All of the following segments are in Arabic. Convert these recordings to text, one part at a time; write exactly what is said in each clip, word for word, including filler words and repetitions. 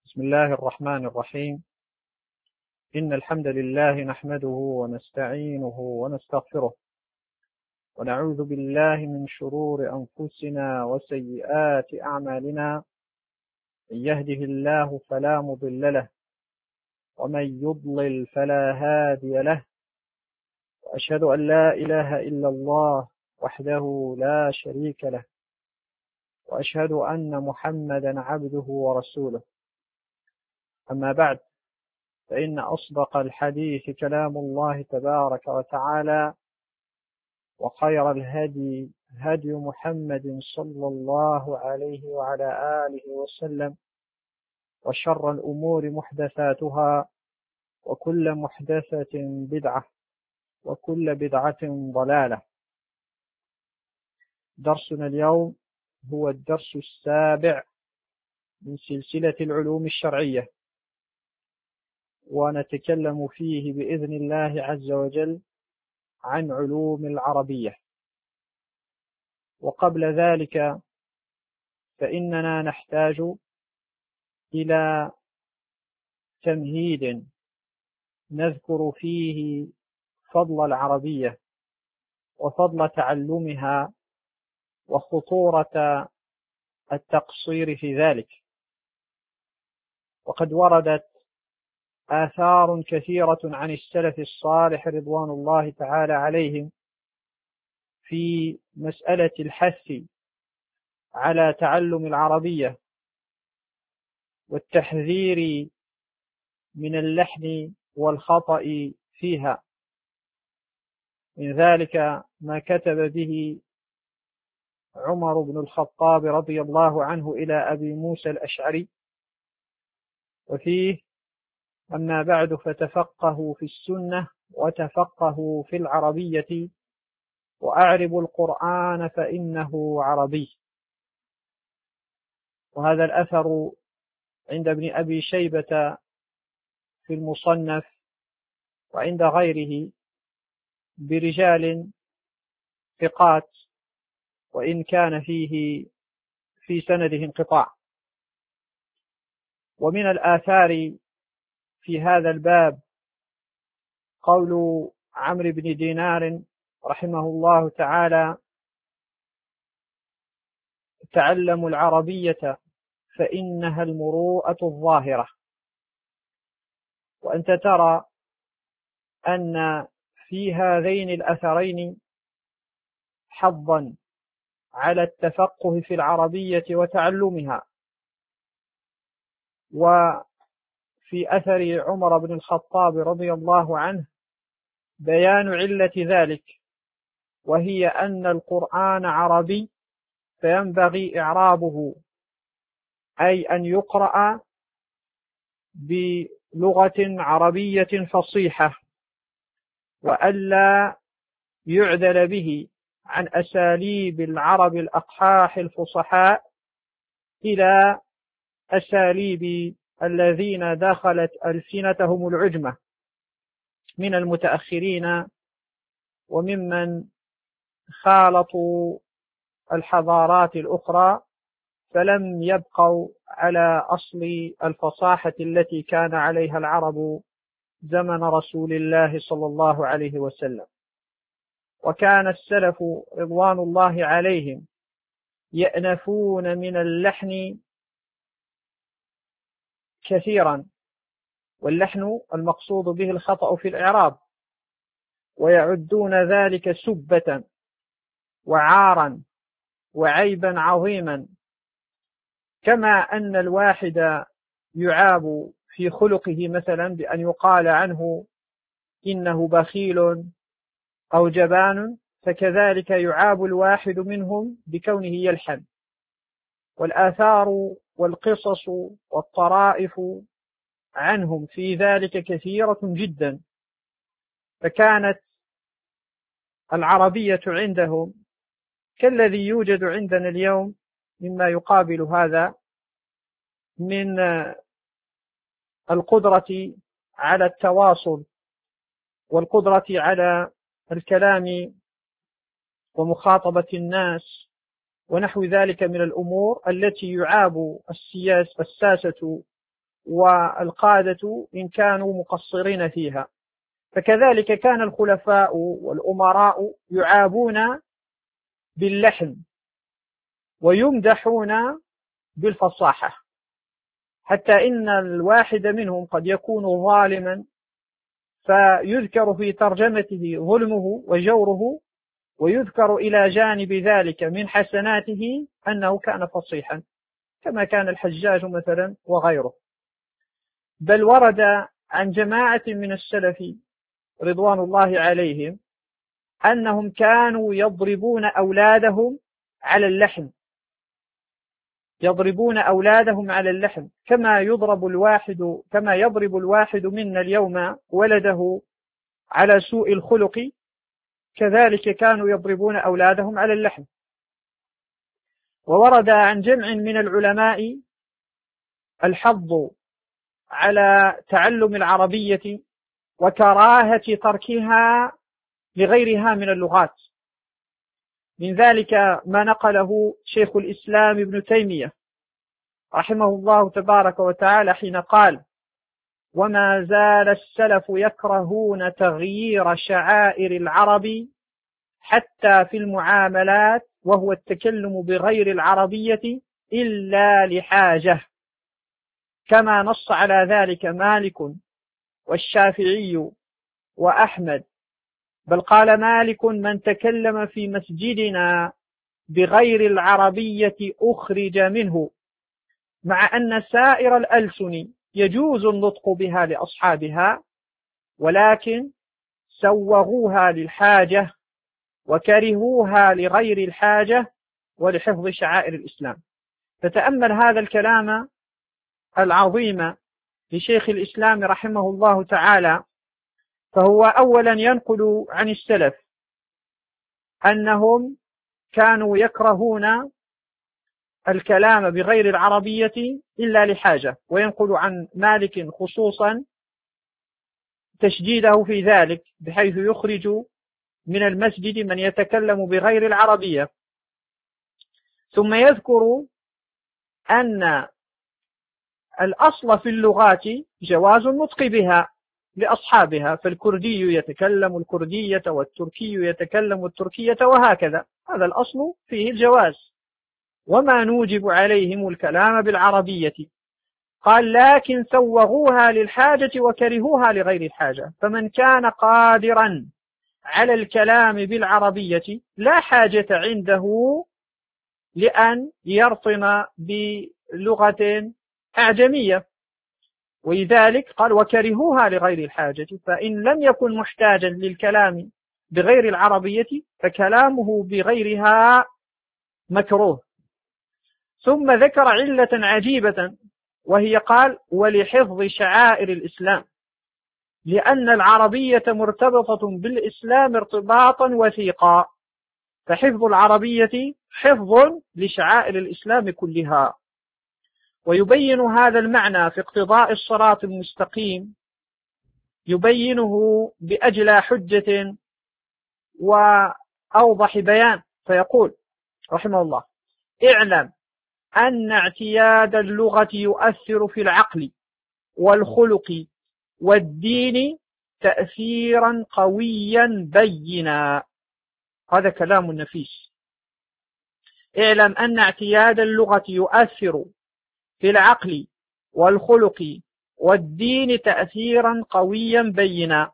بسم الله الرحمن الرحيم. إن الحمد لله نحمده ونستعينه ونستغفره ونعوذ بالله من شرور أنفسنا وسيئات أعمالنا. من يهده الله فلا مضل له ومن يضلل فلا هادي له، وأشهد أن لا إله إلا الله وحده لا شريك له، وأشهد أن محمدا عبده ورسوله. أما بعد، فإن أصدق الحديث كلام الله تبارك وتعالى، وخير الهدي هدي محمد صلى الله عليه وعلى آله وسلم، وشر الأمور محدثاتها، وكل محدثة بدعة، وكل بدعة ضلالة. درسنا اليوم هو الدرس السابع من سلسلة العلوم الشرعية، ونتكلم فيه بإذن الله عز وجل عن علوم العربية. وقبل ذلك فإننا نحتاج إلى تمهيد نذكر فيه فضل العربية وفضل تعلمها وخطورة التقصير في ذلك. وقد وردت آثار كثيرة عن السلف الصالح رضوان الله تعالى عليهم في مسألة الحث على تعلم العربية والتحذير من اللحن والخطأ فيها. من ذلك ما كتب به عمر بن الخطاب رضي الله عنه إلى أبي موسى الأشعري، وفيه: أما بعد فتفقهوا في السنة وتفقهوا في العربية وأعربوا القرآن فإنه عربي. وهذا الأثر عند ابن أبي شيبة في المصنف وعند غيره برجال ثقات، وإن كان فيه في سنده انقطاع. ومن الآثار في هذا الباب قول عمرو بن دينار رحمه الله تعالى: تعلموا العربية فإنها المروءة الظاهرة. وأنت ترى أن في هذين الأثرين حظا على التفقه في العربية وتعلمها. وفي أثر عمر بن الخطاب رضي الله عنه بيان علة ذلك، وهي أن القرآن عربي فينبغي إعرابه، أي أن يقرأ بلغة عربية فصيحة، وألا يعدل به عن أساليب العرب الأقحاح الفصحاء إلى أساليب الذين دخلت ألسنتهم العجمة من المتأخرين وممن خالطوا الحضارات الأخرى، فلم يبقوا على أصل الفصاحة التي كان عليها العرب زمن رسول الله صلى الله عليه وسلم. وكان السلف رضوان الله عليهم يأنفون من اللحن كثيرا، واللحن المقصود به الخطأ في الإعراب، ويعدون ذلك سبة وعارا وعيبا عظيما. كما أن الواحد يعاب في خلقه مثلا بأن يقال عنه إنه بخيل أو جبان، فكذلك يعاب الواحد منهم بكونه يلحن. والآثار والقصص والطرائف عنهم في ذلك كثيرة جدا. فكانت العربية عندهم كالذي يوجد عندنا اليوم مما يقابل هذا من القدرة على التواصل والقدرة على الكلام ومخاطبة الناس ونحو ذلك من الأمور التي يعاب السياسة والقادة إن كانوا مقصرين فيها. فكذلك كان الخلفاء والأمراء يعابون باللحن ويمدحون بالفصاحة، حتى إن الواحد منهم قد يكون ظالما فيذكر في ترجمته ظلمه وجوره، ويذكر إلى جانب ذلك من حسناته أنه كان فصيحا، كما كان الحجاج مثلا وغيره. بل ورد عن جماعة من السلف رضوان الله عليهم أنهم كانوا يضربون أولادهم على اللحن، يضربون أولادهم على اللحن كما يضرب الواحد كما يضرب الواحد منا اليوم ولده على سوء الخلق، كذلك كانوا يضربون أولادهم على اللحن. وورد عن جمع من العلماء الحض على تعلم العربية وكراهة تركها لغيرها من اللغات. من ذلك ما نقله شيخ الإسلام ابن تيمية رحمه الله تبارك وتعالى حين قال: وما زال السلف يكرهون تغيير شعائر العرب حتى في المعاملات، وهو التكلم بغير العربية إلا لحاجة، كما نص على ذلك مالك والشافعي وأحمد. بل قال مالك: من تكلم في مسجدنا بغير العربية أخرج منه، مع أن سائر الألسن يجوز النطق بها لأصحابها، ولكن سوغوها للحاجة وكرهوها لغير الحاجة ولحفظ شعائر الإسلام. فتأمل هذا الكلام العظيم لشيخ الإسلام رحمه الله تعالى، فهو أولا ينقل عن السلف أنهم كانوا يكرهون الكلام بغير العربية إلا لحاجة، وينقل عن مالك خصوصا تشديده في ذلك بحيث يخرج من المسجد من يتكلم بغير العربية. ثم يذكر أن الأصل في اللغات جواز النطق بها لأصحابها، فالكردي يتكلم الكردية والتركي يتكلم التركية وهكذا، هذا الأصل فيه الجواز، وما نوجب عليهم الكلام بالعربية. قال: لكن سوغوها للحاجة وكرهوها لغير الحاجة، فمن كان قادرا على الكلام بالعربية لا حاجة عنده لأن يرطم بلغة أعجمية. ولذلك قال: وكرهوها لغير الحاجة، فإن لم يكن محتاجا للكلام بغير العربية فكلامه بغيرها مكروه. ثم ذكر علة عجيبة، وهي قال: ولحفظ شعائر الإسلام، لأن العربية مرتبطة بالإسلام ارتباطا وثيقا، فحفظ العربية حفظ لشعائر الإسلام كلها. ويبين هذا المعنى في اقتضاء الصراط المستقيم، يبينه بأجلى حجة وأوضح بيان، فيقول رحمه الله: اعلم أن اعتياد اللغة يؤثر في العقل والخلق والدين تأثيرا قويا بينا. هذا كلام نفيس. اعلم أن اعتياد اللغة يؤثر في العقل والخلق والدين تأثيرا قويا بينا،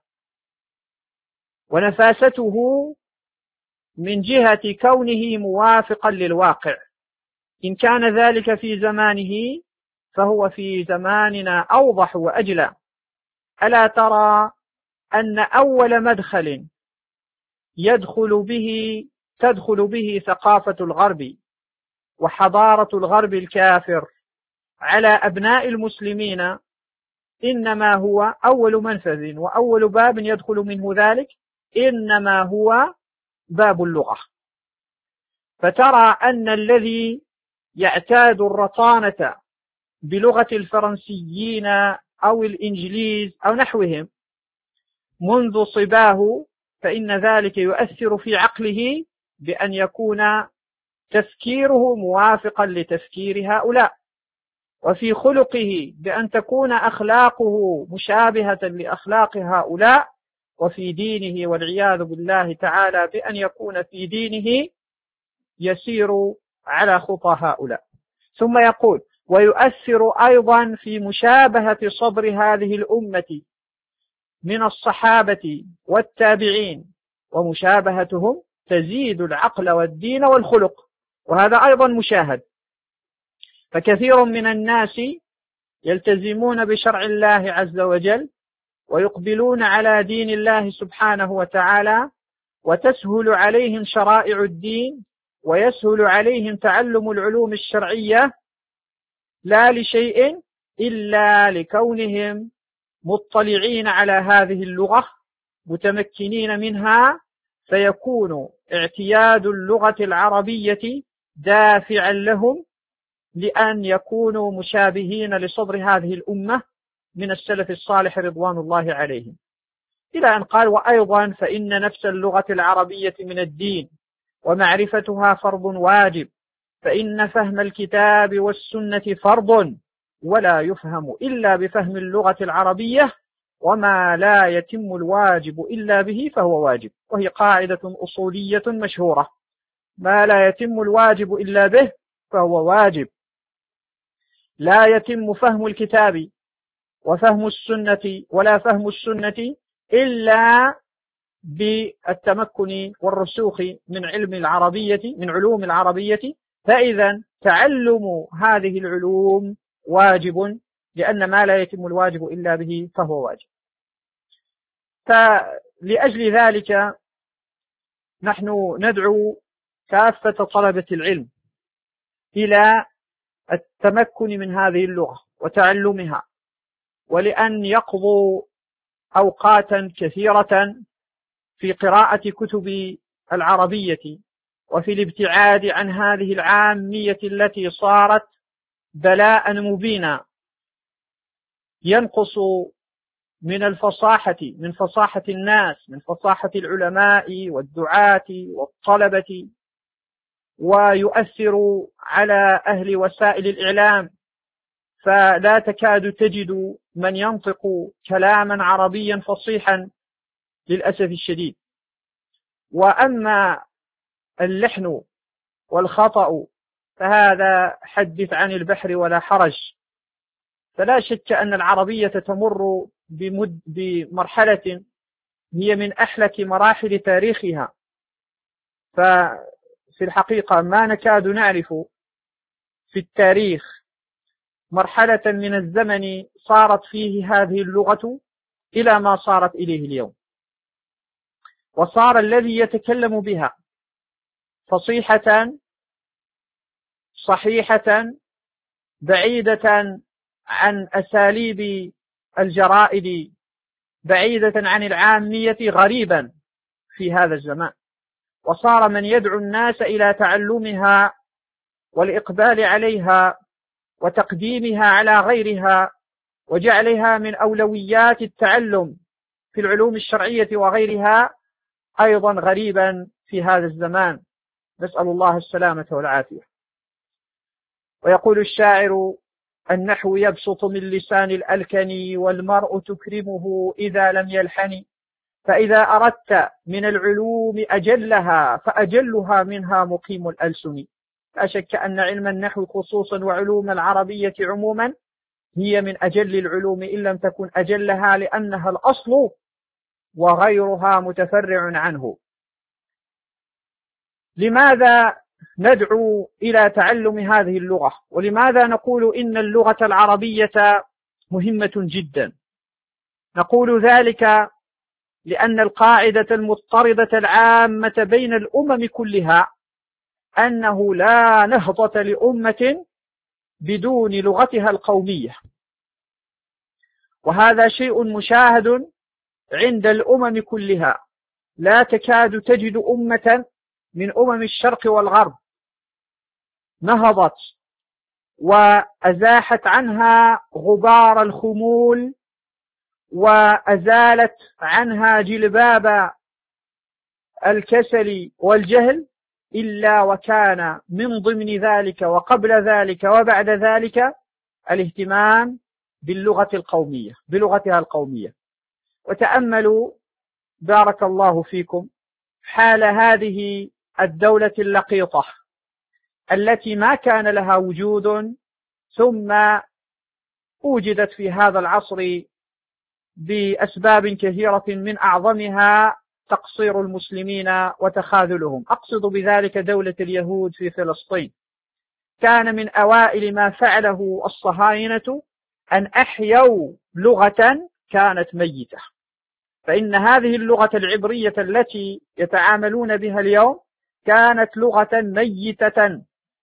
ونفاسته من جهة كونه موافقا للواقع. إن كان ذلك في زمانه فهو في زماننا أوضح وأجلى. ألا ترى أن أول مدخل يدخل به تدخل به ثقافة الغرب وحضارة الغرب الكافر على أبناء المسلمين إنما هو أول منفذ وأول باب يدخل منه ذلك، إنما هو باب اللغة. فترى أن الذي يعتاد الرطانة بلغة الفرنسيين أو الإنجليز أو نحوهم منذ صباه، فإن ذلك يؤثر في عقله بأن يكون تفكيره موافقا لتفكير هؤلاء. وفي خلقه بأن تكون أخلاقه مشابهة لأخلاق هؤلاء، وفي دينه والعياذ بالله تعالى بأن يكون في دينه يسير على خطى هؤلاء. ثم يقول: ويؤثر أيضا في مشابهة صبر هذه الأمة من الصحابة والتابعين، ومشابهتهم تزيد العقل والدين والخلق، وهذا أيضا مشاهد. فكثير من الناس يلتزمون بشرع الله عز وجل ويقبلون على دين الله سبحانه وتعالى، وتسهل عليهم شرائع الدين ويسهل عليهم تعلم العلوم الشرعية، لا لشيء إلا لكونهم مطلعين على هذه اللغة متمكنين منها، فيكون اعتياد اللغة العربية دافعا لهم لأن يكونوا مشابهين لصدر هذه الأمة من السلف الصالح رضوان الله عليهم. إلى أن قال: وأيضا فإن نفس اللغة العربية من الدين، ومعرفتها فرض واجب، فإن فهم الكتاب والسنة فرض، ولا يفهم إلا بفهم اللغة العربية، وما لا يتم الواجب إلا به فهو واجب. وهي قاعدة أصولية مشهورة: ما لا يتم الواجب إلا به فهو واجب. لا يتم فهم الكتاب وفهم السنة ولا فهم السنة إلا بالتمكن والرسوخ من علم العربية من علوم العربية، فإذا تعلم هذه العلوم واجب، لأن ما لا يتم الواجب إلا به فهو واجب. فلأجل ذلك نحن ندعو كافة طلبة العلم إلى التمكن من هذه اللغة وتعلمها، ولأن يقضوا أوقاتا كثيرة في قراءة كتب العربية، وفي الابتعاد عن هذه العامية التي صارت بلاء مبينا ينقص من الفصاحة من فصاحة الناس، من فصاحة العلماء والدعاة والطلبة، ويؤثر على أهل وسائل الإعلام، فلا تكاد تجد من ينطق كلاما عربيا فصيحا للأسف الشديد. وأما اللحن والخطأ فهذا حدث عن البحر ولا حرج. فلا شك أن العربية تمر بمد بمرحلة هي من أحلك مراحل تاريخها، ففي الحقيقة ما نكاد نعرف في التاريخ مرحلة من الزمن صارت فيه هذه اللغة إلى ما صارت إليه اليوم، وصار الذي يتكلم بها فصيحة صحيحة بعيدة عن أساليب الجرائد، بعيدة عن العامية، غريبا في هذا الزمان. وصار من يدعو الناس إلى تعلمها والإقبال عليها وتقديمها على غيرها وجعلها من أولويات التعلم في العلوم الشرعية وغيرها أيضا غريبا في هذا الزمان، نسأل الله السلامة والعافية. ويقول الشاعر: النحو يبسط من لسان الألكن، والمرء تكرمه إذا لم يلحن، فإذا أردت من العلوم أجلها فأجلها منها مقيم الألسن. لا شك أن علم النحو خصوصا وعلوم العربية عموما هي من أجل العلوم إن لم تكن أجلها، لأنها الأصل وغيرها متفرع عنه. لماذا ندعو إلى تعلم هذه اللغة؟ ولماذا نقول إن اللغة العربية مهمة جدا؟ نقول ذلك لأن القاعدة المضطردة العامة بين الأمم كلها أنه لا نهضة لأمة بدون لغتها القومية، وهذا شيء مشاهد عند الأمم كلها. لا تكاد تجد أمة من أمم الشرق والغرب نهضت وأزاحت عنها غبار الخمول وأزالت عنها جلباب الكسل والجهل إلا وكان من ضمن ذلك وقبل ذلك وبعد ذلك الاهتمام باللغة القومية بلغتها القومية. وتأملوا بارك الله فيكم حال هذه الدولة اللقيطة التي ما كان لها وجود ثم وجدت في هذا العصر بأسباب كثيرة، من أعظمها تقصير المسلمين وتخاذلهم. أقصد بذلك دولة اليهود في فلسطين. كان من أوائل ما فعله الصهاينة أن أحيوا لغة كانت ميتة، فإن هذه اللغة العبرية التي يتعاملون بها اليوم كانت لغة ميتة.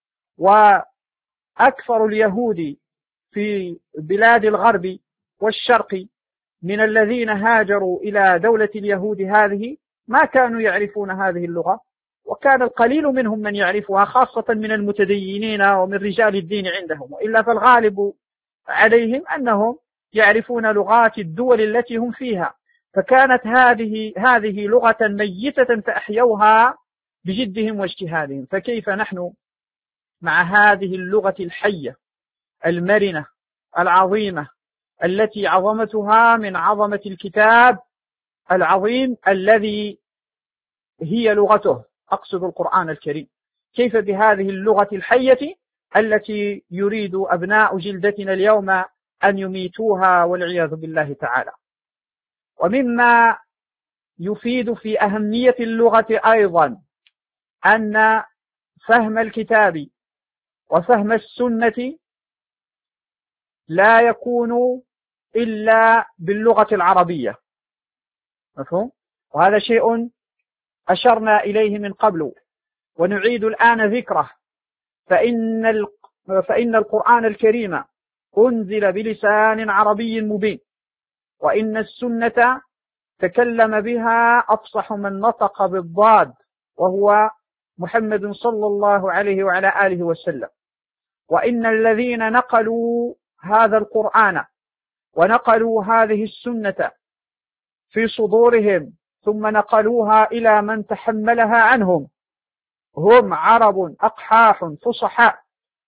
وأكثر اليهود في بلاد الغرب والشرق من الذين هاجروا إلى دولة اليهود هذه ما كانوا يعرفون هذه اللغة، وكان القليل منهم من يعرفها، خاصة من المتدينين ومن رجال الدين عندهم، وإلا فالغالب عليهم أنهم يعرفون لغات الدول التي هم فيها. فكانت هذه هذه لغة ميتة فأحيوها بجدهم واجتهادهم. فكيف نحن مع هذه اللغة الحية المرنة العظيمة التي عظمتها من عظمة الكتاب العظيم الذي هي لغته، أقصد القرآن الكريم، كيف بهذه اللغة الحية التي يريد أبناء جلدتنا اليوم أن يميتوها والعياذ بالله تعالى. ومما يفيد في أهمية اللغة أيضا أن فهم الكتاب وفهم السنة لا يكون إلا باللغة العربية، مفهوم؟ وهذا شيء أشرنا إليه من قبل ونعيد الآن ذكره. فإن فإن القرآن الكريم أنزل بلسان عربي مبين، وإن السنة تكلم بها أفصح من نطق بالضاد وهو محمد صلى الله عليه وعلى آله وسلم. وإن الذين نقلوا هذا القرآن ونقلوا هذه السنة في صدورهم ثم نقلوها إلى من تحملها عنهم هم عرب أقحاح فصحاء،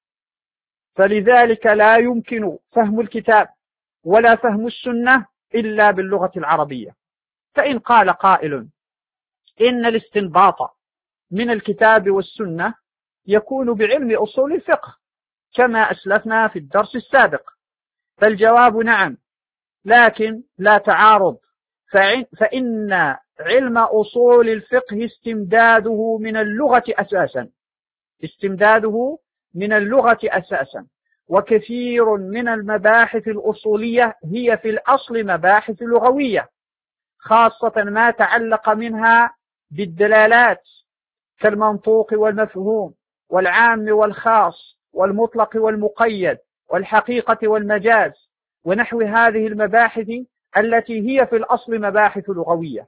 فلذلك لا يمكن فهم الكتاب ولا فهم السنة إلا باللغة العربية. فإن قال قائل إن الاستنباط من الكتاب والسنة يكون بعلم أصول الفقه كما أسلفنا في الدرس السابق، فالجواب نعم، لكن لا تعارض، فإن علم أصول الفقه استمداده من اللغة أساسا استمداده من اللغة أساسا وكثير من المباحث الأصولية هي في الأصل مباحث لغوية، خاصة ما تعلق منها بالدلالات كالمنطوق والمفهوم والعام والخاص والمطلق والمقيد والحقيقة والمجاز ونحو هذه المباحث التي هي في الأصل مباحث لغوية.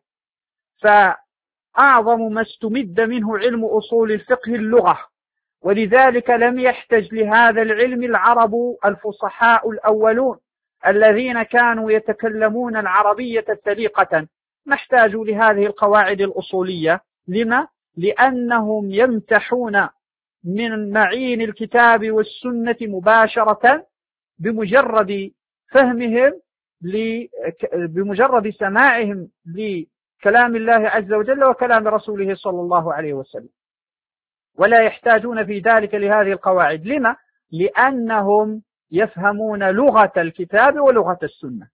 فأعظم ما استمد منه علم أصول الفقه اللغة، ولذلك لم يحتج لهذا العلم العرب الفصحاء الأولون الذين كانوا يتكلمون العربية سليقة، ما احتاجوا لهذه القواعد الأصولية. لما؟ لأنهم يمتحون من معين الكتاب والسنة مباشرة بمجرد فهمهم بمجرد سماعهم لكلام الله عز وجل وكلام رسوله صلى الله عليه وسلم، ولا يحتاجون في ذلك لهذه القواعد. لما؟ لأنهم يفهمون لغة الكتاب ولغة السنة.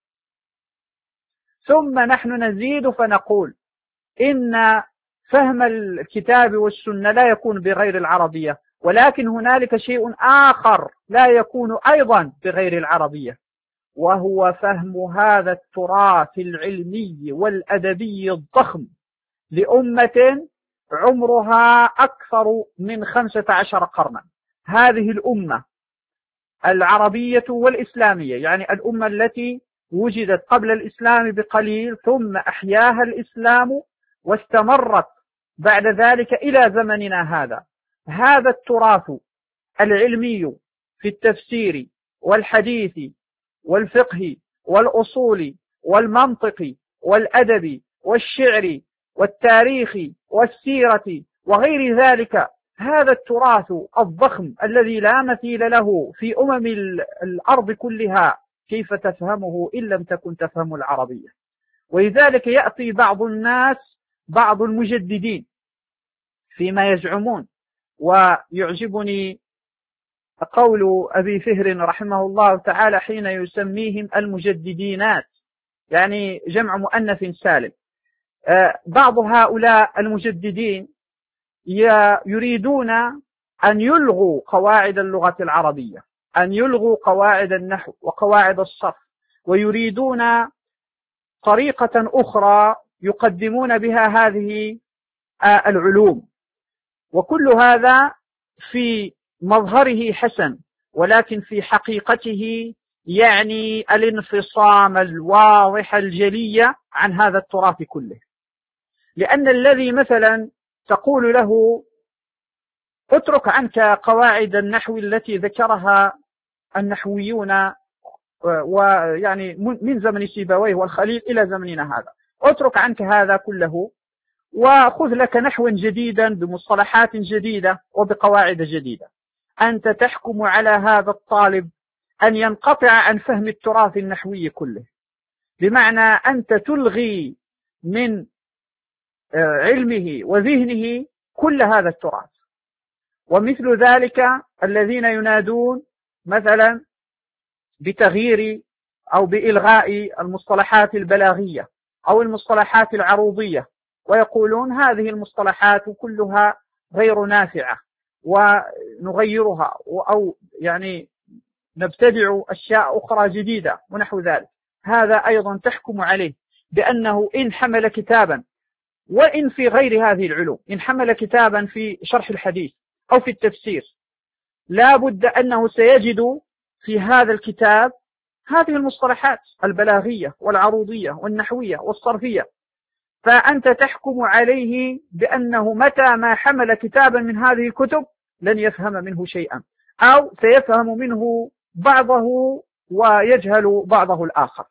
ثم نحن نزيد فنقول إن فهم الكتاب والسنة لا يكون بغير العربية، ولكن هنالك شيء آخر لا يكون أيضا بغير العربية، وهو فهم هذا التراث العلمي والأدبي الضخم لأمة عمرها أكثر من خمسة عشر قرنا. هذه الأمة العربية والإسلامية، يعني الأمة التي وجدت قبل الإسلام بقليل ثم أحياها الإسلام واستمرت بعد ذلك إلى زمننا هذا. هذا التراث العلمي في التفسير والحديث والفقه والأصول والمنطق والأدب والشعر والتاريخ والسيرة وغير ذلك، هذا التراث الضخم الذي لا مثيل له في أمم الأرض كلها، كيف تفهمه إن لم تكن تفهم العربية؟ ولذلك يأتي بعض الناس، بعض المجددين فيما يزعمون، ويعجبني قول أبي فهر رحمه الله تعالى حين يسميهم المجددينات، يعني جمع مؤنث سالم. بعض هؤلاء المجددين يريدون أن يلغوا قواعد اللغة العربية، أن يلغوا قواعد النحو وقواعد الصرف، ويريدون طريقة أخرى يقدمون بها هذه العلوم. وكل هذا في مظهره حسن، ولكن في حقيقته يعني الانفصام الواضح الجلي عن هذا التراث كله. لأن الذي مثلا تقول له اترك عنك قواعد النحو التي ذكرها النحويون ويعني من زمن سيبويه والخليل إلى زمننا هذا، اترك عنك هذا كله وخذ لك نحوا جديدا بمصطلحات جديدة وبقواعد جديدة. أنت تحكم على هذا الطالب أن ينقطع عن فهم التراث النحوي كله، بمعنى أنت تلغي من علمه وذهنه كل هذا التراث. ومثل ذلك الذين ينادون مثلا بتغيير أو بإلغاء المصطلحات البلاغية أو المصطلحات العروضية، ويقولون هذه المصطلحات كلها غير نافعة ونغيرها أو يعني نبتدع أشياء أخرى جديدة ونحو ذلك. هذا أيضا تحكم عليه بأنه إن حمل كتابا، وإن في غير هذه العلوم، إن حمل كتابا في شرح الحديث أو في التفسير، لا بد أنه سيجد في هذا الكتاب هذه المصطلحات البلاغية والعروضية والنحوية والصرفية. فأنت تحكم عليه بأنه متى ما حمل كتابا من هذه الكتب لن يفهم منه شيئا، أو سيفهم منه بعضه ويجهل بعضه الآخر.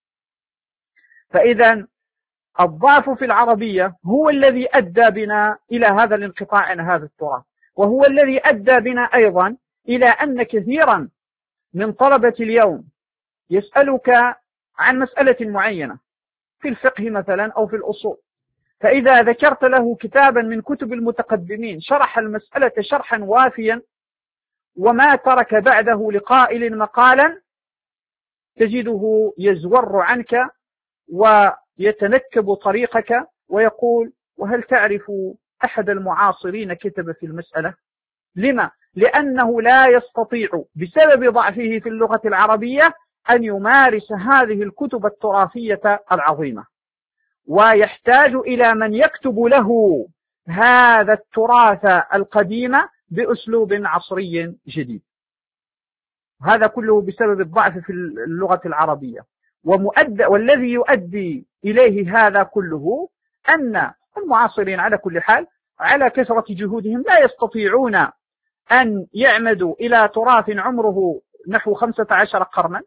فإذا الضعف في العربية هو الذي أدى بنا إلى هذا الانقطاع عن هذا التراث، وهو الذي أدى بنا أيضا إلى أن كثيرا من طلبة اليوم يسألك عن مسألة معينة في الفقه مثلا أو في الأصول، فإذا ذكرت له كتابا من كتب المتقدمين شرح المسألة شرحا وافيا وما ترك بعده لقائل مقالا، تجده يزور عنك ويتنكب طريقك ويقول وهل تعرف أحد المعاصرين كتب في المسألة؟ لما؟ لأنه لا يستطيع بسبب ضعفه في اللغة العربية أن يمارس هذه الكتب التراثية العظيمة، ويحتاج إلى من يكتب له هذا التراث القديم بأسلوب عصري جديد. هذا كله بسبب الضعف في اللغة العربية. ومؤدى والذي يؤدي إليه هذا كله أن المعاصرين على كل حال على كثرة جهودهم لا يستطيعون أن يعمدوا إلى تراث عمره نحو خمسة عشر قرنا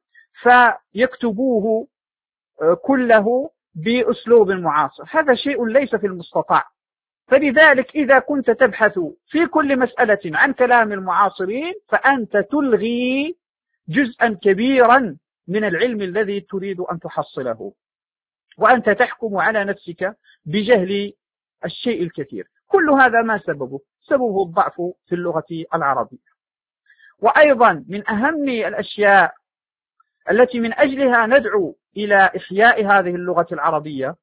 فيكتبوه كله بأسلوب معاصر. هذا شيء ليس في المستطاع. فلذلك إذا كنت تبحث في كل مسألة عن كلام المعاصرين فأنت تلغي جزءا كبيرا من العلم الذي تريد أن تحصله، وأنت تحكم على نفسك بجهل الشيء الكثير. كل هذا ما سببه؟ سببه الضعف في اللغة العربية. وأيضا من أهم الأشياء التي من أجلها ندعو إلى إحياء هذه اللغة العربية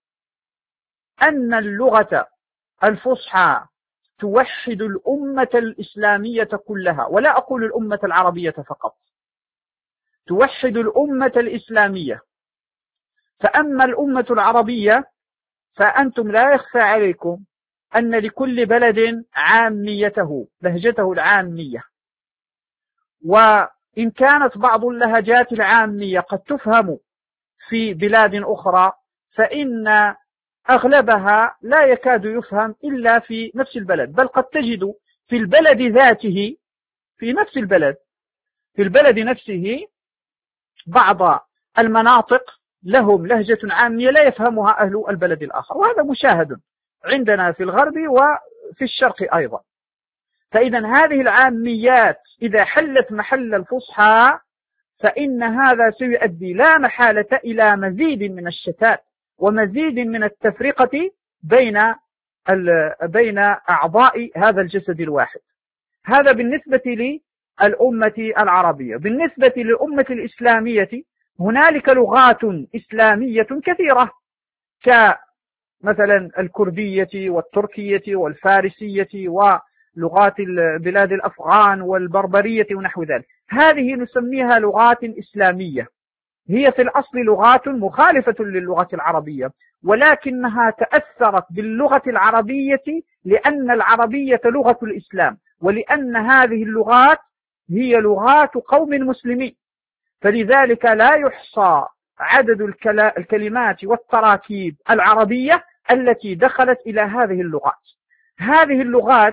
أن اللغة الفصحى توحد الأمة الإسلامية كلها، ولا أقول الأمة العربية فقط، توحد الأمة الإسلامية. فأما الأمة العربية فأنتم لا يخفى عليكم أن لكل بلد عاميته، لهجته العامية، وإن كانت بعض اللهجات العامية قد تفهم في بلاد أخرى فإن أغلبها لا يكاد يفهم إلا في نفس البلد، بل قد تجد في البلد ذاته، في نفس البلد، في البلد نفسه بعض المناطق لهم لهجة عامية لا يفهمها أهل البلد الآخر، وهذا مشاهد عندنا في الغرب وفي الشرق أيضا. فإذا هذه العاميات إذا حلت محل الفصحى فإن هذا سيؤدي لا محالة إلى مزيد من الشتات ومزيد من التفرقة بين بين أعضاء هذا الجسد الواحد. هذا بالنسبة للأمة العربية. بالنسبة للأمة الإسلامية هنالك لغات إسلامية كثيرة كمثلا الكردية والتركية والفارسية ولغات بلاد الأفغان والبربرية ونحو ذلك. هذه نسميها لغات إسلامية، هي في الأصل لغات مخالفة للغة العربية، ولكنها تأثرت باللغة العربية لأن العربية لغة الإسلام، ولأن هذه اللغات هي لغات قوم مسلمين، فلذلك لا يحصى عدد الكلمات والتراكيب العربية التي دخلت إلى هذه اللغات. هذه اللغات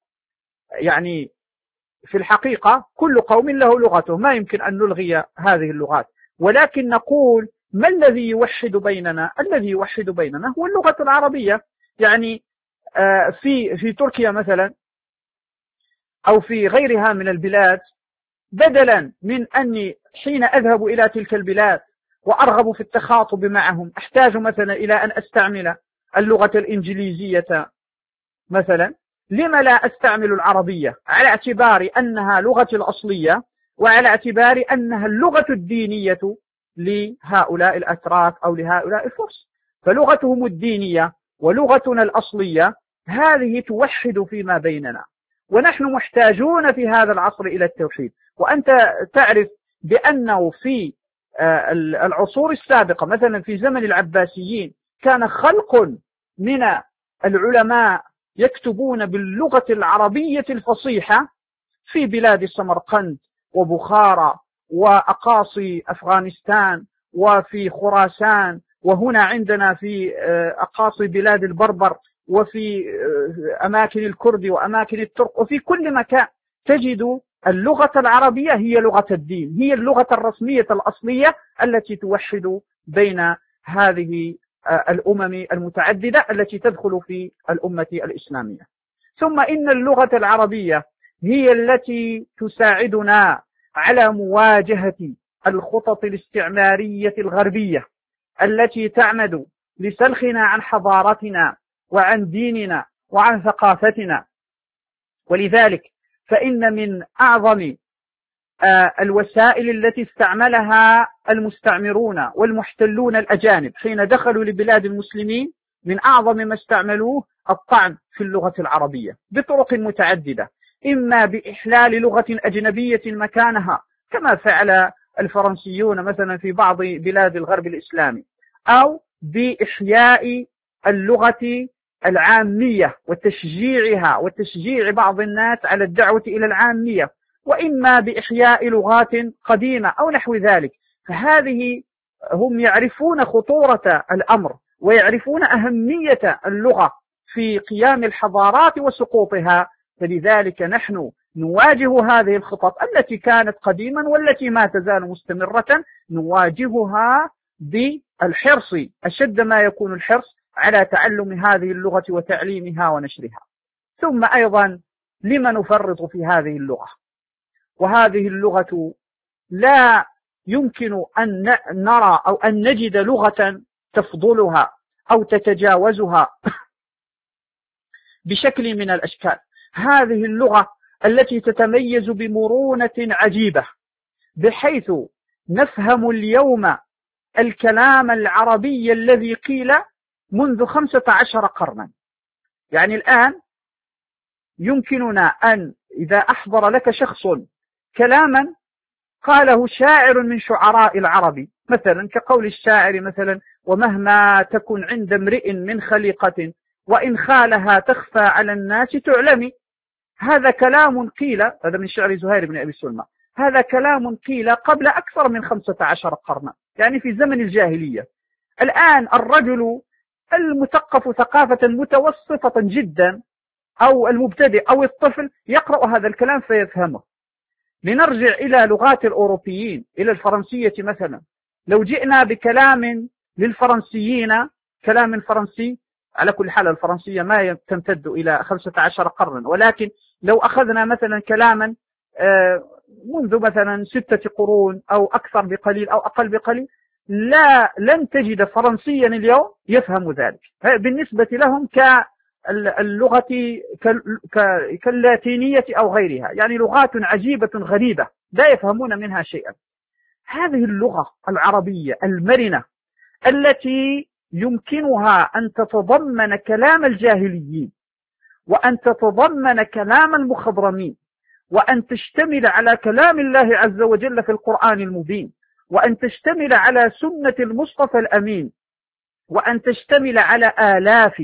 يعني في الحقيقة كل قوم له لغته، ما يمكن أن نلغي هذه اللغات، ولكن نقول ما الذي يوحد بيننا؟ الذي يوحد بيننا هو اللغة العربية. يعني في في تركيا مثلا أو في غيرها من البلاد، بدلا من أني حين أذهب إلى تلك البلاد وأرغب في التخاطب معهم أحتاج مثلا إلى أن أستعمل اللغة الإنجليزية مثلا، لما لا أستعمل العربية على اعتبار أنها لغتي الأصلية وعلى اعتبار أنها اللغة الدينية لهؤلاء الأتراك أو لهؤلاء الفرس، فلغتهم الدينية ولغتنا الأصلية هذه توحد فيما بيننا، ونحن محتاجون في هذا العصر إلى التوحيد. وأنت تعرف بأنه في العصور السابقة مثلا في زمن العباسيين كان خلق من العلماء يكتبون باللغة العربية الفصيحة في بلاد سمرقند وبخارى وأقاصي أفغانستان وفي خراسان، وهنا عندنا في أقاصي بلاد البربر وفي أماكن الكرد وأماكن الترك، وفي كل مكان تجد اللغة العربية هي لغة الدين، هي اللغة الرسمية الأصلية التي توحد بين هذه الأمم المتعددة التي تدخل في الأمة الإسلامية. ثم إن اللغة العربية هي التي تساعدنا على مواجهة الخطط الاستعمارية الغربية التي تعمد لسلخنا عن حضارتنا وعن ديننا وعن ثقافتنا. ولذلك فإن من أعظم الوسائل التي استعملها المستعمرون والمحتلون الأجانب حين دخلوا لبلاد المسلمين، من أعظم ما استعملوه الطعن في اللغة العربية بطرق متعددة، إما بإحلال لغة أجنبية مكانها كما فعل الفرنسيون مثلا في بعض بلاد الغرب الإسلامي، أو بإحياء اللغة العامية وتشجيعها وتشجيع بعض الناس على الدعوة إلى العامية، وإما بإحياء لغات قديمة أو نحو ذلك. فهذه هم يعرفون خطورة الأمر ويعرفون أهمية اللغة في قيام الحضارات وسقوطها، فلذلك نحن نواجه هذه الخطط التي كانت قديما والتي ما تزال مستمرة، نواجهها بالحرص أشد ما يكون الحرص على تعلم هذه اللغة وتعليمها ونشرها. ثم أيضا لما نفرط في هذه اللغة؟ وهذه اللغة لا يمكن أن نرى أو أن نجد لغة تفضلها أو تتجاوزها بشكل من الأشكال. هذه اللغة التي تتميز بمرونة عجيبة بحيث نفهم اليوم الكلام العربي الذي قيل منذ خمسة عشر قرنا. يعني الآن يمكننا أن إذا أحضر لك شخص كلاما قاله شاعر من شعراء العرب مثلا كقول الشاعر مثلا: ومهما تكن عند امرئ من خليقة وإن خالها تخفى على الناس تعلمي. هذا كلام قيل، هذا من شعر زهير بن أبي سلمى، هذا كلام قيل قبل أكثر من خمسة عشر قرنا، يعني في زمن الجاهلية. الآن الرجل المثقف ثقافة متوسطة جدا أو المبتدئ أو الطفل يقرأ هذا الكلام فيفهمه. لنرجع إلى لغات الأوروبيين، إلى الفرنسية مثلا، لو جئنا بكلام للفرنسيين، كلام فرنسي، على كل حال الفرنسية ما تمتد إلى خمسة عشر قرنا، ولكن لو أخذنا مثلا كلاما منذ مثلا ستة قرون أو أكثر بقليل أو أقل بقليل، لا لن تجد فرنسيا اليوم يفهم ذلك. بالنسبة لهم كاللغة كاللاتينية أو غيرها، يعني لغات عجيبة غريبة لا يفهمون منها شيئا. هذه اللغة العربية المرنة التي يمكنها أن تتضمن كلام الجاهليين، وأن تتضمن كلام المخضرمين، وأن تشتمل على كلام الله عز وجل في القرآن المبين، وأن تشتمل على سنة المصطفى الأمين، وأن تشتمل على آلاف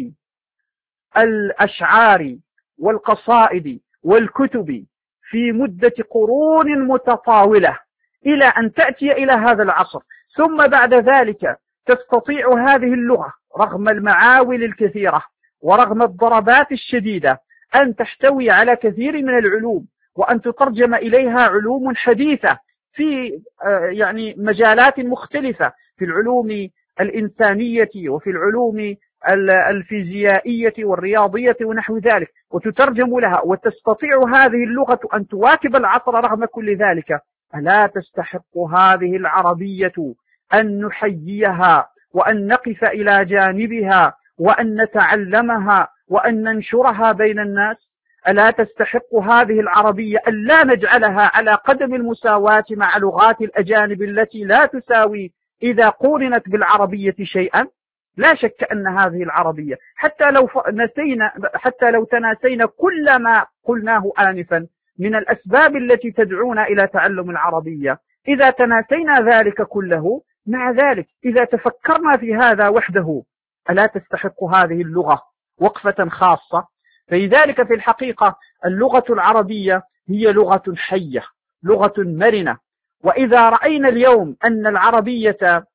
الأشعار والقصائد والكتب في مدة قرون متطاولة إلى أن تأتي إلى هذا العصر. ثم بعد ذلك تستطيع هذه اللغة رغم المعاول الكثيرة ورغم الضربات الشديدة أن تحتوي على كثير من العلوم، وأن تترجم إليها علوم حديثة في يعني مجالات مختلفة، في العلوم الإنسانية وفي العلوم الفيزيائية والرياضية ونحو ذلك، وتترجم لها، وتستطيع هذه اللغة أن تواكب العصر رغم كل ذلك. ألا تستحق هذه العربية أن نحييها وأن نقف إلى جانبها وأن نتعلمها وأن ننشرها بين الناس؟ ألا تستحق هذه العربية أن لا نجعلها على قدم المساواة مع لغات الأجانب التي لا تساوي إذا قورنت بالعربية شيئا؟ لا شك أن هذه العربية حتى لو نسينا حتى لو تناسينا كل ما قلناه آنفا من الأسباب التي تدعونا إلى تعلم العربية، إذا تناسينا ذلك كله، مع ذلك إذا تفكرنا في هذا وحده، ألا تستحق هذه اللغة وقفة خاصة؟ فلذلك في الحقيقة اللغة العربية هي لغة حية، لغة مرنة. وإذا رأينا اليوم أن العربية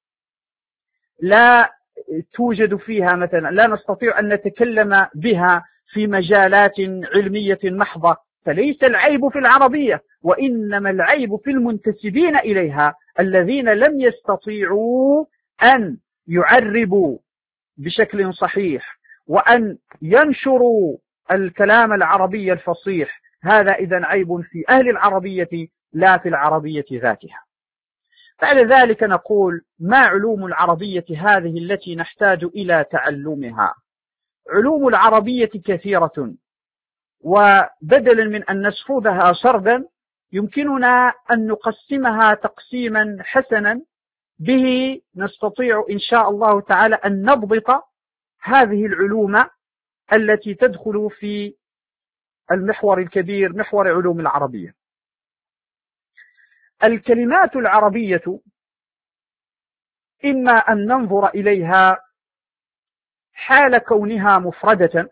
لا توجد فيها مثلا، لا نستطيع أن نتكلم بها في مجالات علمية محضة، فليس العيب في العربية، وإنما العيب في المنتسبين إليها الذين لم يستطيعوا أن يعربوا بشكل صحيح وأن ينشروا الكلام العربي الفصيح. هذا إذن عيب في أهل العربية لا في العربية ذاتها. بعد ذلك نقول: ما علوم العربية هذه التي نحتاج إلى تعلمها؟ علوم العربية كثيرة، وبدلا من أن نسردها سردا يمكننا أن نقسمها تقسيما حسنا به نستطيع إن شاء الله تعالى أن نضبط هذه العلوم التي تدخل في المحور الكبير، محور علوم العربية. الكلمات العربية إما أن ننظر إليها حال كونها مفردة،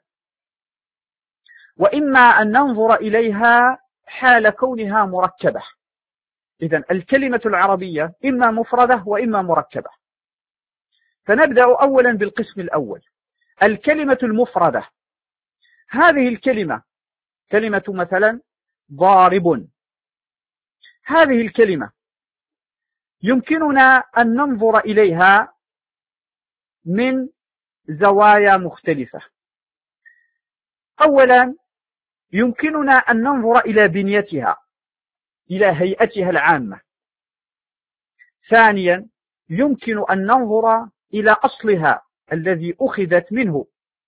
وإما أن ننظر إليها حال كونها مركبة. إذن الكلمة العربية إما مفردة وإما مركبة. فنبدأ أولا بالقسم الأول، الكلمة المفردة. هذه الكلمة كلمة مثلا ضارب، هذه الكلمة يمكننا أن ننظر إليها من زوايا مختلفة. أولا يمكننا أن ننظر إلى بنيتها، إلى هيئتها العامة. ثانيا يمكن أن ننظر إلى أصلها الذي أخذت منه.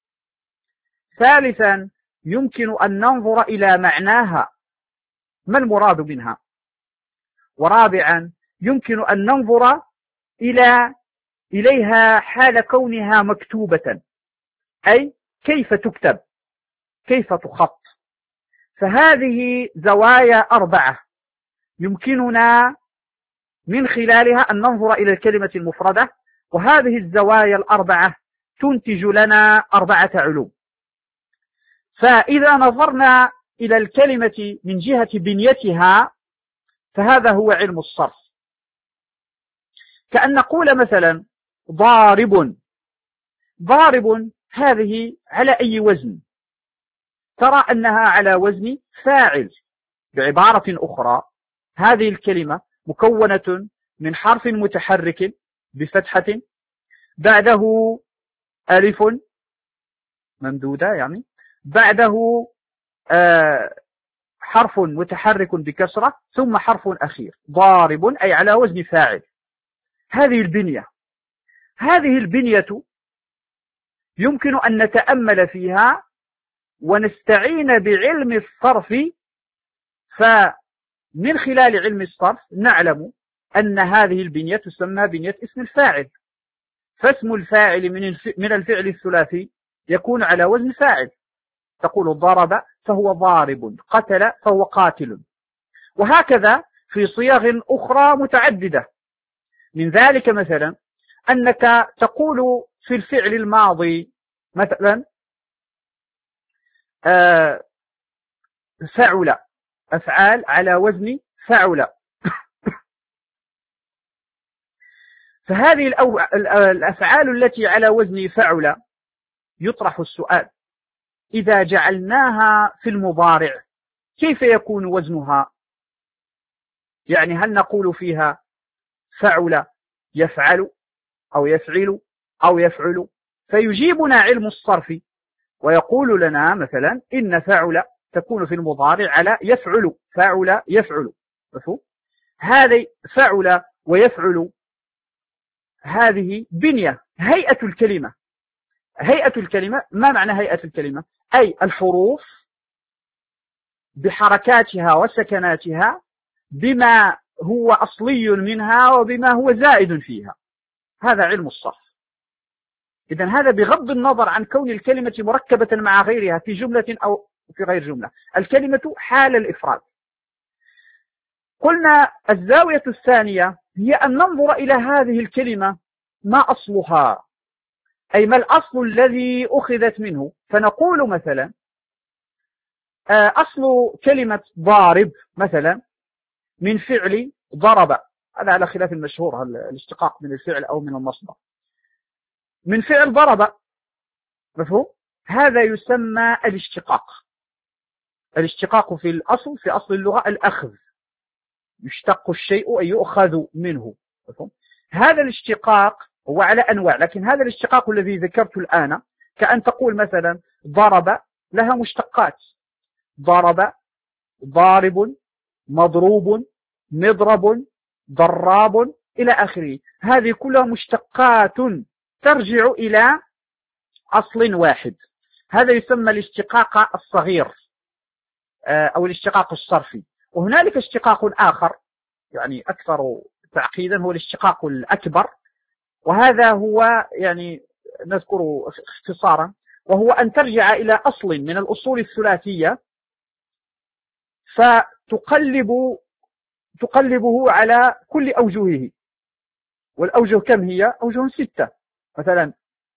ثالثا يمكن أن ننظر إلى معناها، ما المراد منها. ورابعا يمكن أن ننظر إلى إليها حال كونها مكتوبة، أي كيف تكتب، كيف تخط. فهذه زوايا أربعة يمكننا من خلالها أن ننظر إلى الكلمة المفردة، وهذه الزوايا الأربعة تنتج لنا أربعة علوم. فإذا نظرنا إلى الكلمة من جهة بنيتها فهذا هو علم الصرف. كأن نقول مثلا ضارب، ضارب هذه على أي وزن؟ ترى أنها على وزن فاعل. بعبارة أخرى هذه الكلمة مكونة من حرف متحرك بفتحة، بعده ألف ممدودة، يعني بعده آه حرف متحرك بكسرة ثم حرف أخير، ضارب أي على وزن فاعل. هذه البنية هذه البنية يمكن أن نتأمل فيها ونستعين بعلم الصرف، فمن خلال علم الصرف نعلم أن هذه البنية تسمى بنية اسم الفاعل. فاسم الفاعل من الفعل الثلاثي يكون على وزن فاعل، تقول ضرب فهو ضارب، قتل فهو قاتل، وهكذا في صيغ أخرى متعددة. من ذلك مثلا أنك تقول في الفعل الماضي مثلا آه فعل، أفعال على وزن فعل. فهذه الأفعال التي على وزن فعل يطرح السؤال: إذا جعلناها في المضارع كيف يكون وزنها؟ يعني هل نقول فيها فعل يفعل أو يفعل أو يفعل؟ فيجيبنا علم الصرف ويقول لنا مثلا إن فعل تكون في المضارع على يفعل، فعل يفعل. هذه فعل ويفعل هذه بنية، هيئة الكلمة. هيئة الكلمة، ما معنى هيئة الكلمة؟ أي الحروف بحركاتها وسكناتها، بما هو أصلي منها وبما هو زائد فيها. هذا علم الصرف. إذن هذا بغض النظر عن كون الكلمة مركبة مع غيرها في جملة أو في غير جملة، الكلمة حال الإفراد. قلنا الزاوية الثانية هي أن ننظر إلى هذه الكلمة ما أصلها، أي ما الأصل الذي أخذت منه. فنقول مثلا أصل كلمة ضارب مثلا من فعل ضرب، هذا على خلاف المشهور الاشتقاق من الفعل أو من المصدر، من فعل ضرب، مفهوم؟ هذا يسمى الاشتقاق. الاشتقاق في الأصل، في أصل اللغة الأخذ، يشتق الشيء أي يؤخذ منه، مفهوم؟ هذا الاشتقاق هو على أنواع، لكن هذا الاشتقاق الذي ذكرته الآن كأن تقول مثلا ضرب لها مشتقات: ضرب، ضارب، مضروب، مضرب، ضراب، إلى آخره. هذه كلها مشتقات ترجع إلى أصل واحد. هذا يسمى الاشتقاق الصغير أو الاشتقاق الصرفي. وهنالك اشتقاق آخر يعني أكثر تعقيدا، هو الاشتقاق الأكبر، وهذا هو يعني نذكره اختصارا، وهو أن ترجع إلى أصل من الأصول الثلاثية فتقلب تقلبه على كل أوجهه. والأوجه كم هي؟ أوجه ستة. مثلا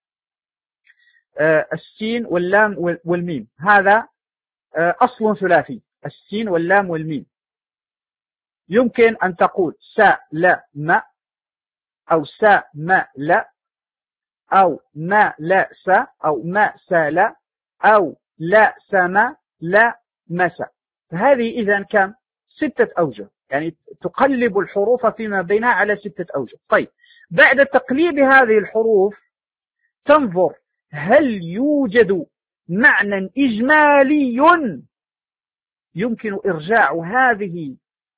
السين واللام والميم، هذا أصل ثلاثي، السين واللام والميم. يمكن أن تقول سا لا ما، أو سا ما لا، أو ما لا سا، أو ما سا لا، أو لا سما لا مسا. فهذه إذن كم؟ ستة أوجه، يعني تقلب الحروف فيما بينها على ستة أوجه. طيب، بعد تقليب هذه الحروف تنظر هل يوجد معنى إجمالي يمكن إرجاع هذه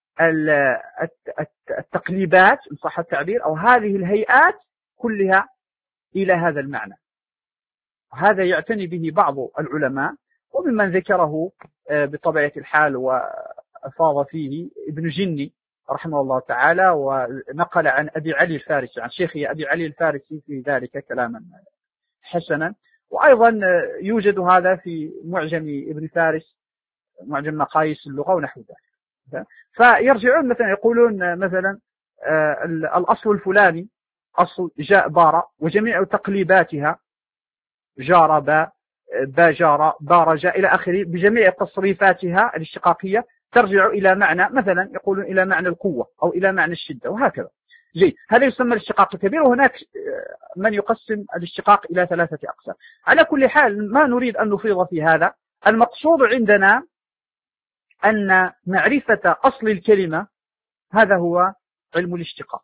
التقليبات إن صح التعبير، أو هذه الهيئات كلها إلى هذا المعنى. هذا يعتني به بعض العلماء، وممن ذكره بطبيعة الحال وأفاض فيه ابن جني رحمه الله تعالى، ونقل عن أبي علي الفارسي، عن شيخه أبي علي الفارسي في ذلك كلاما حسنا. وأيضا يوجد هذا في معجم ابن فارس، معجم مقاييس اللغة ونحو ذلك. فيرجعون مثلا يقولون مثلا الأصل الفلاني أصل جاء بار وجميع تقليباتها جار با با جار بار جاء إلى آخره، بجميع تصريفاتها الاشتقاقية ترجع إلى معنى، مثلا يقولون إلى معنى القوة أو إلى معنى الشدة، وهكذا. جيد، هذا يسمى الاشتقاق الكبير. وهناك من يقسم الاشتقاق إلى ثلاثة أقسام. على كل حال ما نريد أن نفيض في هذا، المقصود عندنا أن معرفة أصل الكلمة هذا هو علم الاشتقاق.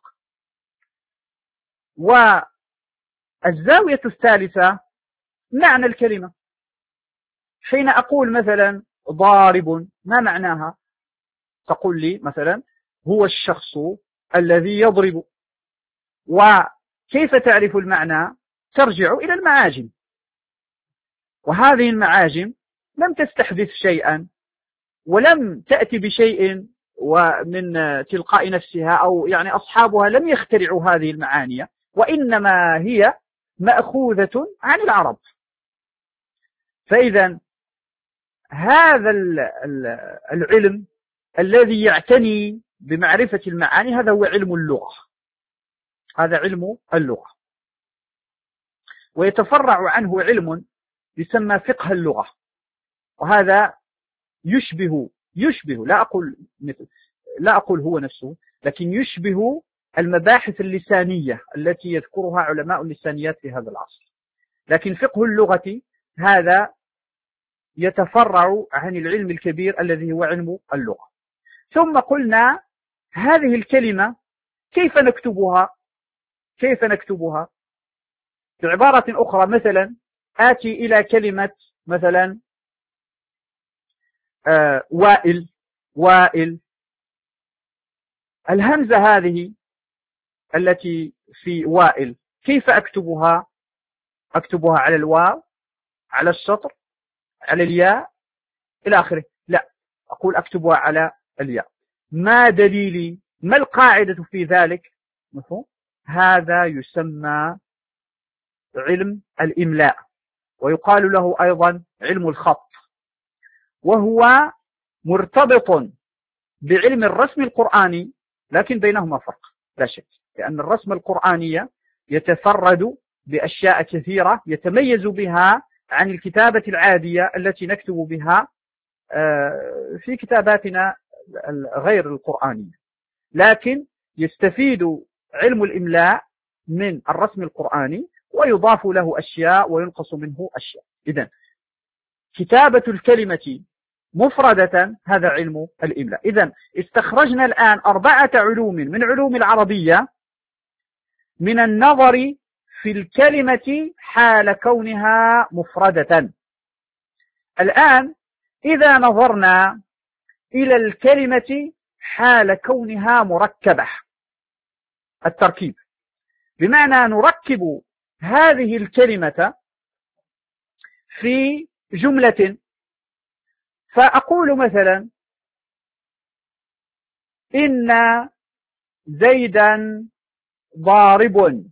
والزاوية الثالثة معنى الكلمة. حين أقول مثلا ضارب ما معناها؟ تقول لي مثلا هو الشخص الذي يضرب. وكيف تعرف المعنى؟ ترجع إلى المعاجم، وهذه المعاجم لم تستحدث شيئا ولم تأتي بشيء ومن تلقاء نفسها، أو يعني أصحابها لم يخترعوا هذه المعاني، وإنما هي مأخوذة عن العرب. فإذا هذا العلم الذي يعتني بمعرفة المعاني هذا هو علم اللغة، هذا علم اللغة. ويتفرع عنه علم يسمى فقه اللغة، وهذا يشبه يشبه لا أقول مثل لا أقول هو نفسه، لكن يشبه المباحث اللسانية التي يذكرها علماء اللسانيات في هذا العصر. لكن فقه اللغة هذا يتفرع عن العلم الكبير الذي هو علم اللغة. ثم قلنا هذه الكلمة كيف نكتبها؟ كيف نكتبها؟ بعبارة أخرى، مثلا آتي إلى كلمة مثلا آه وائل وائل الهمزة هذه التي في وائل كيف أكتبها؟ أكتبها على الواو، على السطر، على الياء إلى آخره؟ لا، أقول أكتبها على الياء. ما دليلي؟ ما القاعدة في ذلك؟ مفهوم؟ هذا يسمى علم الإملاء، ويقال له أيضا علم الخط، وهو مرتبط بعلم الرسم القرآني، لكن بينهما فرق لا شك، لأن الرسم القرآني يتفرد بأشياء كثيرة يتميز بها عن الكتابة العادية التي نكتب بها في كتاباتنا غير القرآنية، لكن يستفيد علم الإملاء من الرسم القرآني ويضاف له أشياء وينقص منه أشياء. إذن كتابة الكلمة مفردة هذا علم الإملاء. إذن استخرجنا الآن أربعة علوم من علوم العربية من النظر في الكلمة حال كونها مفردة. الآن إذا نظرنا إلى الكلمة حال كونها مركبة، التركيب بمعنى نركب هذه الكلمة في جملة، فأقول مثلا إن زيدا ضارب.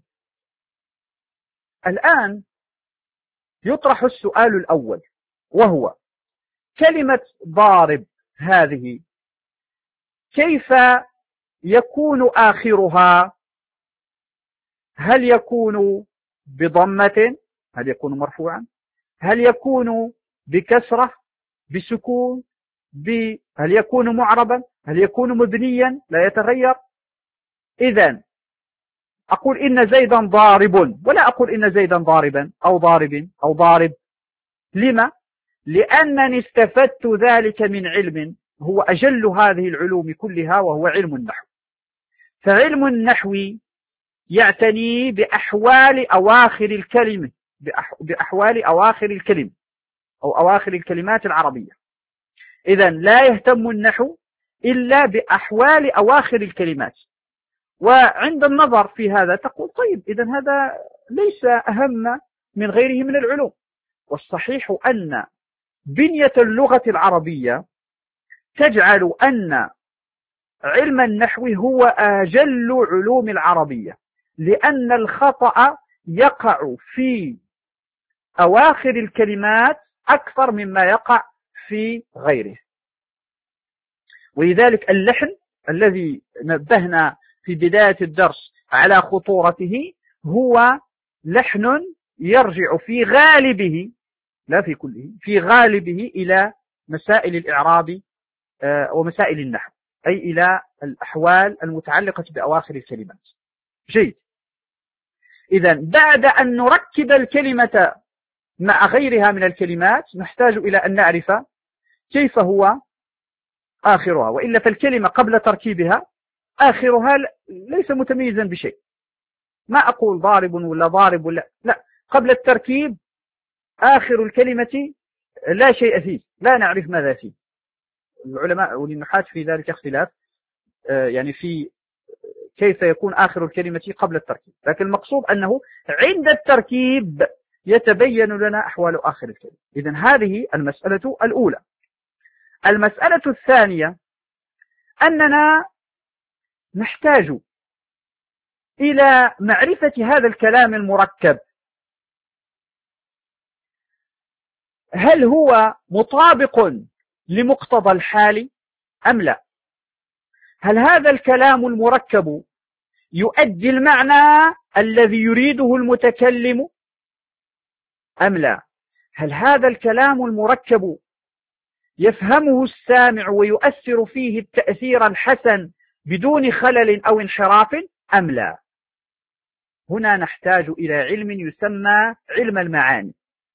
الآن يطرح السؤال الأول، وهو كلمة ضارب هذه كيف يكون آخرها؟ هل يكون بضمة؟ هل يكون مرفوعا؟ هل يكون بكسرة؟ بسكون؟ ب... هل يكون معربا؟ هل يكون مبنيا لا يتغير؟ إذن أقول إن زيدا ضارب، ولا أقول إن زيدا ضاربا أو ضارب أو ضارب. لما؟ لأنني استفدت ذلك من علم هو أجل هذه العلوم كلها، وهو علم النحو. فعلم النحو يعتني بأحوال أواخر الكلمة، بأح... بأحوال أواخر الكلمة أو أواخر الكلمات العربية. إذن لا يهتم النحو إلا بأحوال أواخر الكلمات. وعند النظر في هذا تقول طيب إذن هذا ليس أهم من غيره من العلوم. والصحيح أن بنية اللغة العربية تجعل أن علم النحو هو أجل علوم العربية، لأن الخطأ يقع في أواخر الكلمات أكثر مما يقع في غيره. ولذلك اللحن الذي نبهنا في بداية الدرس على خطورته هو لحن يرجع في غالبه لا في كله، في غالبه إلى مسائل الإعراب ومسائل النحو، أي إلى الأحوال المتعلقة بأواخر الكلمات. جيد. إذن بعد أن نركب الكلمة مع غيرها من الكلمات نحتاج إلى أن نعرف كيف هو آخرها، وإلا فالكلمة قبل تركيبها آخرها ليس متميزا بشيء. ما أقول ضارب ولا ضارب ولا لا، قبل التركيب آخر الكلمة لا شيء فيه، لا نعرف ماذا فيه. العلماء والنحاة في ذلك اختلاف يعني في كيف يكون آخر الكلمة قبل التركيب، لكن المقصود أنه عند التركيب يتبين لنا أحوال آخر الكلمة. إذن هذه المسألة الأولى. المسألة الثانية أننا نحتاج إلى معرفة هذا الكلام المركب، هل هو مطابق لمقتضى الحال أم لا؟ هل هذا الكلام المركب يؤدي المعنى الذي يريده المتكلم أم لا؟ هل هذا الكلام المركب يفهمه السامع ويؤثر فيه التأثير الحسن بدون خلل أو انحراف أم لا؟ هنا نحتاج إلى علم يسمى علم المعاني.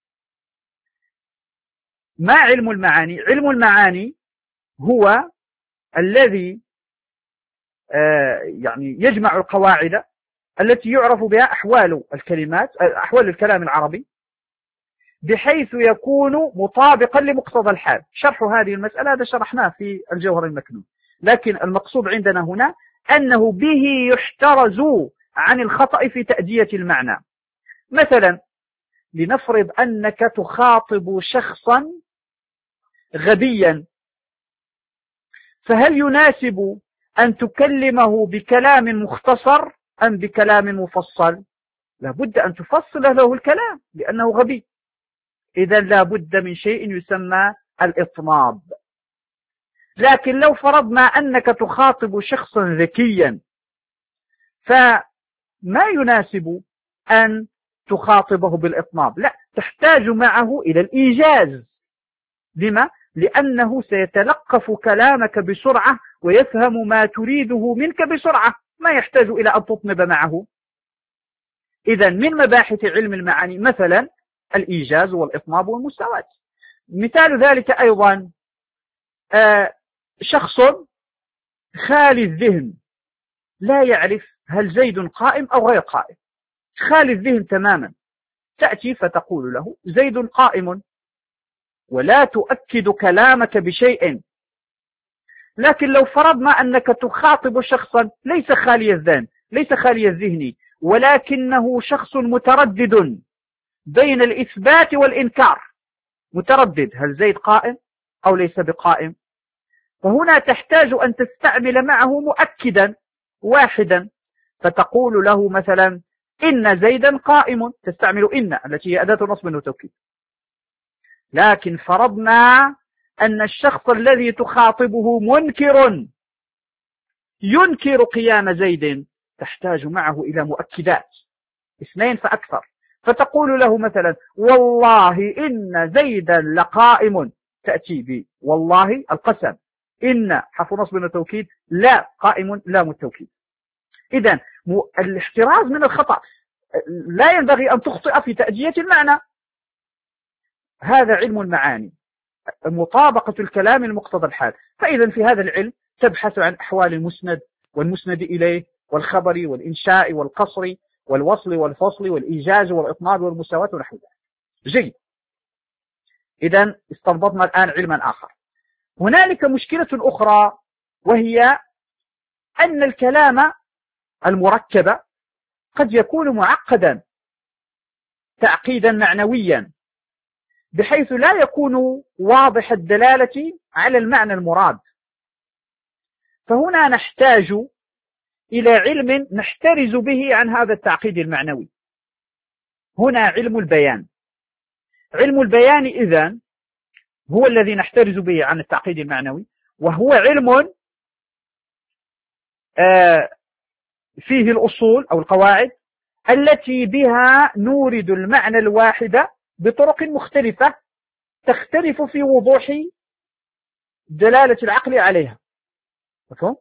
ما علم المعاني؟ علم المعاني هو الذي يعني يجمع القواعد التي يعرف بها أحوال الكلمات، أحوال الكلام العربي، بحيث يكون مطابقا لمقتضى الحال. شرح هذه المسألة هذا شرحناه في الجوهر المكنون، لكن المقصود عندنا هنا أنه به يحترز عن الخطأ في تأدية المعنى. مثلا لنفرض أنك تخاطب شخصا غبيا، فهل يناسب أن تكلمه بكلام مختصر أم بكلام مفصل؟ لابد أن تفصل له الكلام لأنه غبي. إذا لابد من شيء يسمى الإطناب. لكن لو فرضنا أنك تخاطب شخصا ذكيا، فما يناسب أن تخاطبه بالإطناب، لا، تحتاج معه إلى الإيجاز. لما؟ لأنه سيتلقف كلامك بسرعة ويفهم ما تريده منك بسرعة، ما يحتاج إلى أن تطنب معه. إذا من مباحث علم المعاني مثلا الإيجاز والإطناب والمساواة. مثال ذلك أيضا آه شخص خالي الذهن، لا يعرف هل زيد قائم أو غير قائم، خالي الذهن تماما، تأتي فتقول له زيد قائم ولا تؤكد كلامك بشيء. لكن لو فرضنا أنك تخاطب شخصا ليس خالي الذهن، ليس خالي الذهن، ولكنه شخص متردد بين الإثبات والإنكار، متردد هل زيد قائم أو ليس بقائم، فهنا تحتاج أن تستعمل معه مؤكدا واحدا، فتقول له مثلا إن زيدا قائم، تستعمل إن التي هي أداة نصب وتوكيد. لكن فرضنا أن الشخص الذي تخاطبه منكر ينكر قيام زيد، تحتاج معه إلى مؤكدات اثنين فأكثر، فتقول له مثلا والله إن زيدا لقائم، تأتي بي والله القسم، إن حرف نصب وتوكيد، لا قائم لام التوكيد. إذن الاحتراز من الخطأ، لا ينبغي أن تخطئ في تأدية المعنى. هذا علم المعاني، مطابقة الكلام لمقتضى الحال. فإذا في هذا العلم تبحث عن أحوال المسند والمسند إليه والخبر والإنشاء والقصر والوصل والفصل والإيجاز والإطناب والمساواة ونحو ذلك. جيد. إذا استنبطنا الآن علما آخر. هنالك مشكلة أخرى، وهي أن الكلام المركب قد يكون معقدا تعقيدا معنويا، بحيث لا يكون واضح الدلالة على المعنى المراد. فهنا نحتاج إلى علم نحترز به عن هذا التعقيد المعنوي. هنا علم البيان. علم البيان إذن هو الذي نحترز به عن التعقيد المعنوي، وهو علم فيه الأصول أو القواعد التي بها نورد المعنى الواحد بطرق مختلفة تختلف في وضوح دلالة العقل عليها. مفهوم؟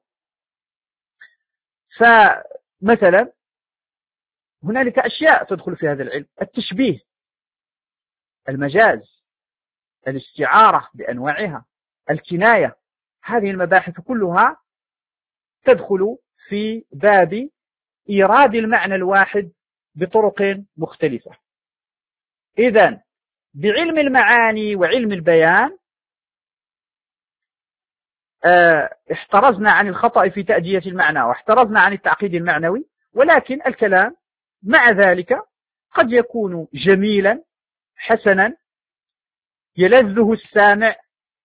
فمثلا هنالك أشياء تدخل في هذا العلم: التشبيه، المجاز، الاستعارة بأنواعها، الكناية. هذه المباحث كلها تدخل في باب إيراد المعنى الواحد بطرق مختلفة. إذن بعلم المعاني وعلم البيان اه احترزنا عن الخطأ في تأدية المعنى واحترزنا عن التعقيد المعنوي، ولكن الكلام مع ذلك قد يكون جميلا حسنا يلذه السامع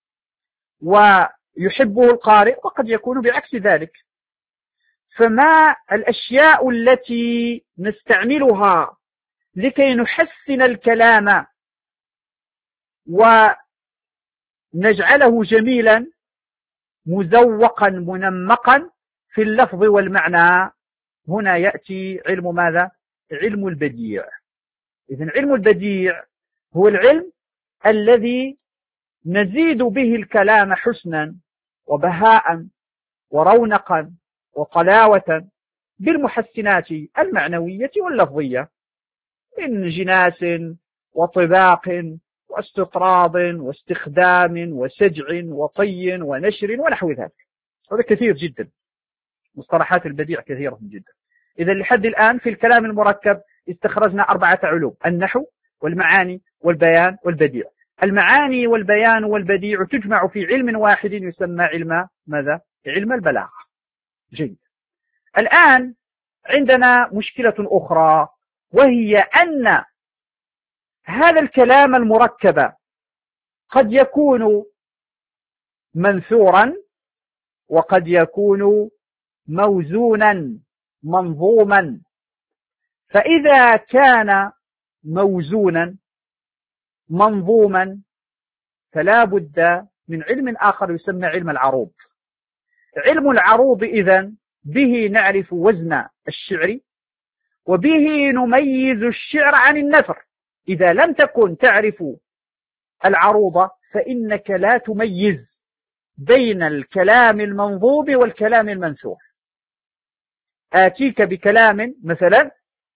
ويحبه القارئ، وقد يكون بعكس ذلك. فما الأشياء التي نستعملها لكي نحسن الكلام ونجعله جميلا مزوقا منمقا في اللفظ والمعنى، هنا يأتي علم ماذا؟ علم البديع. إذن علم البديع هو العلم الذي نزيد به الكلام حسنا وبهاء ورونقا وطلاوة بالمحسنات المعنوية واللفظية من جناس وطباق واستطراد واستخدام وسجع وطي ونشر ونحو ذلك. هذا كثير جدا، مصطلحات البديع كثيرة جدا. إذا لحد الآن في الكلام المركب استخرجنا أربعة علوم: النحو والمعاني والبيان والبديع. المعاني والبيان والبديع تجمع في علم واحد يسمى علم ماذا؟ علم البلاغة. جيد. الآن عندنا مشكلة أخرى، وهي أن هذا الكلام المركب قد يكون منثورا وقد يكون موزونا منظوما. فإذا كان موزونا منظوما فلا بد من علم آخر يسمى علم العروض. علم العروض إذن به نعرف وزن الشعر وبه نميز الشعر عن النثر. إذا لم تكن تعرف العروض فإنك لا تميز بين الكلام المنظوم والكلام المنثور. آتيك بكلام مثلا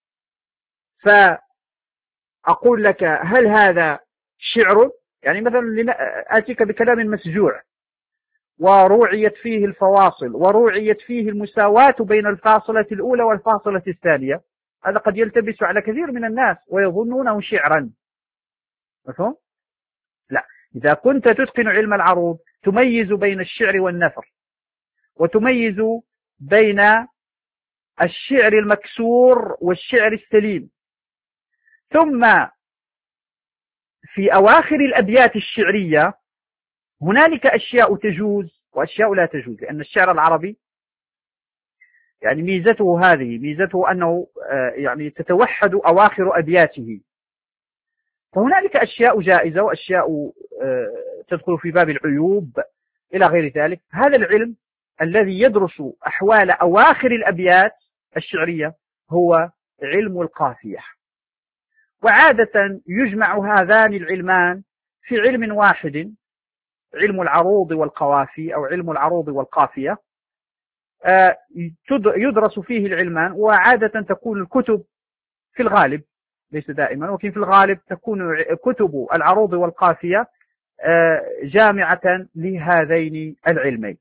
فأقول لك هل هذا شعر؟ يعني مثلا آتيك بكلام مسجوع وروعيت فيه الفواصل وروعيت فيه المساواة بين الفاصلة الأولى والفاصلة الثانية، هذا قد يلتبس على كثير من الناس ويظنونه شعرا. مفهوم؟ لا، إذا كنت تتقن علم العروض تميز بين الشعر والنثر، وتميز بين الشعر المكسور والشعر السليم. ثم في أواخر الأبيات الشعرية هنالك أشياء تجوز وأشياء لا تجوز، لأن الشعر العربي يعني ميزته هذه، ميزته أنه يعني تتوحد أواخر أبياته، فهنالك أشياء جائزة وأشياء تدخل في باب العيوب إلى غير ذلك. هذا العلم الذي يدرس أحوال أواخر الأبيات الشعرية هو علم القافية. وعادة يجمع هذان العلمان في علم واحد، علم العروض والقوافي أو علم العروض والقافية، يدرس فيه العلمان. وعادة تكون الكتب في الغالب، ليس دائما ولكن في الغالب تكون كتب العروض والقافية جامعة لهذين العلمين.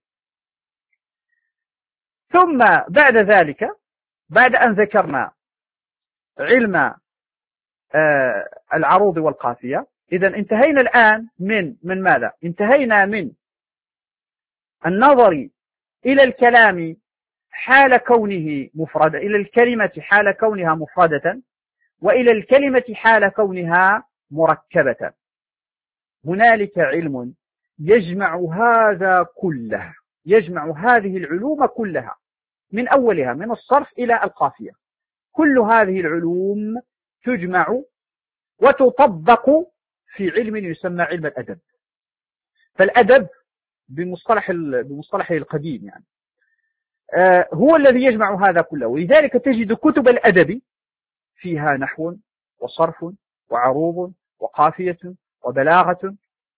ثم بعد ذلك، بعد أن ذكرنا علم العروض والقافية، إذا انتهينا الآن من من ماذا؟ انتهينا من النظر إلى الكلام حال كونه مفردة، إلى الكلمة حال كونها مفردة، وإلى الكلمة حال كونها مركبة. هنالك علم يجمع هذا كله، يجمع هذه العلوم كلها من أولها من الصرف إلى القافية. كل هذه العلوم تجمع وتطبق في علم يسمى علم الأدب. فالأدب بمصطلح بمصطلحه القديم يعني آه هو الذي يجمع هذا كله، ولذلك تجد كتب الأدب فيها نحو وصرف وعروض وقافية وبلاغة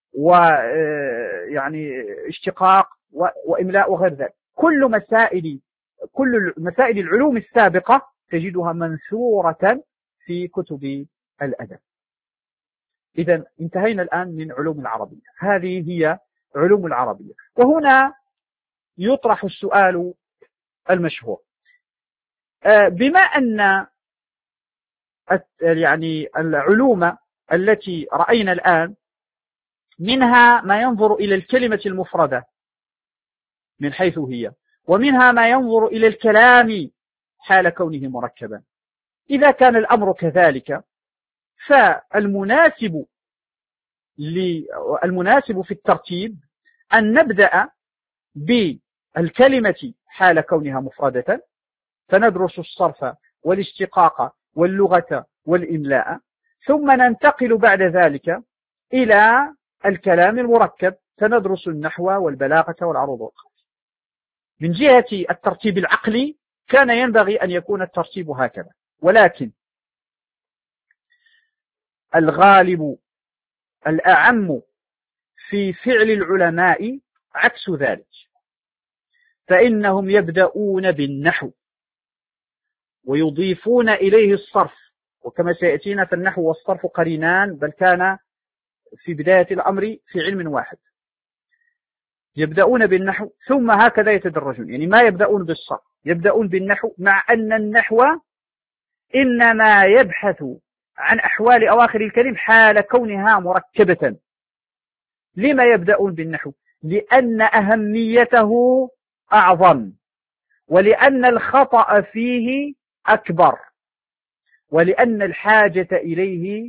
ويعني اشتقاق وإملاء وغير ذلك. كل مسائل كل مسائل العلوم السابقة تجدها منثورة في كتب الأدب. إذا انتهينا الآن من علوم العربية، هذه هي علوم العربية. وهنا يطرح السؤال المشهور، بما أن يعني العلوم التي رأينا الآن منها ما ينظر إلى الكلمة المفردة من حيث هي، ومنها ما ينظر إلى الكلام حال كونه مركبا. إذا كان الأمر كذلك فالمناسب المناسب في الترتيب أن نبدأ بالكلمة حال كونها مفردة، فندرس الصرف والاشتقاق واللغة والإملاء، ثم ننتقل بعد ذلك إلى الكلام المركب، فندرس النحو والبلاغة والعروض والقواعد. من جهة الترتيب العقلي كان ينبغي أن يكون الترتيب هكذا، ولكن الغالب الأعم في فعل العلماء عكس ذلك، فإنهم يبدأون بالنحو ويضيفون إليه الصرف، وكما سيأتينا فالنحو والصرف قرينان، بل كان في بداية الأمر في علم واحد. يبدأون بالنحو ثم هكذا يتدرجون، يعني ما يبدأون بالصرف، يبدأون بالنحو، مع أن النحو إنما يبحث عن أحوال أواخر الكلم حال كونها مركبة. لما يبدأون بالنحو؟ لأن أهميته أعظم، ولأن الخطأ فيه أكبر، ولأن الحاجة إليه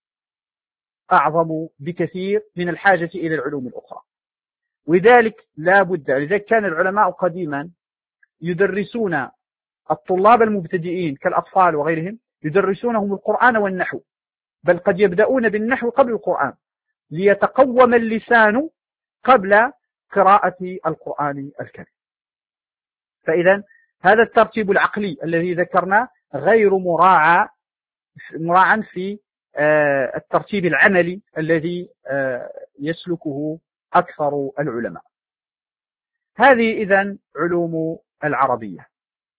أعظم بكثير من الحاجة إلى العلوم الأخرى. وذلك لا بد، لذلك كان العلماء قديما يدرسون الطلاب المبتدئين كالأطفال وغيرهم، يدرسونهم القرآن والنحو، بل قد يبدأون بالنحو قبل القرآن ليتقوم اللسان قبل قراءة القرآن الكريم. فإذا هذا الترتيب العقلي الذي ذكرنا غير مراعى مراعى في الترتيب العملي الذي يسلكه أكثر العلماء. هذه إذن علوم العربية.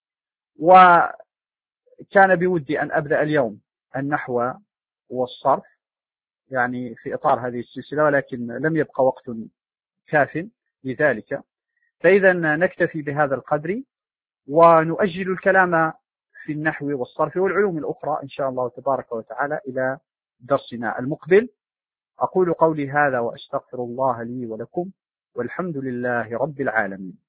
وكان بودي أن أبدأ اليوم النحو والصرف يعني في إطار هذه السلسلة، ولكن لم يبقى وقت كاف لذلك، فإذا نكتفي بهذا القدر ونؤجل الكلام في النحو والصرف والعلوم الأخرى إن شاء الله تبارك وتعالى إلى درسنا المقبل. أقول قولي هذا وأستغفر الله لي ولكم، والحمد لله رب العالمين.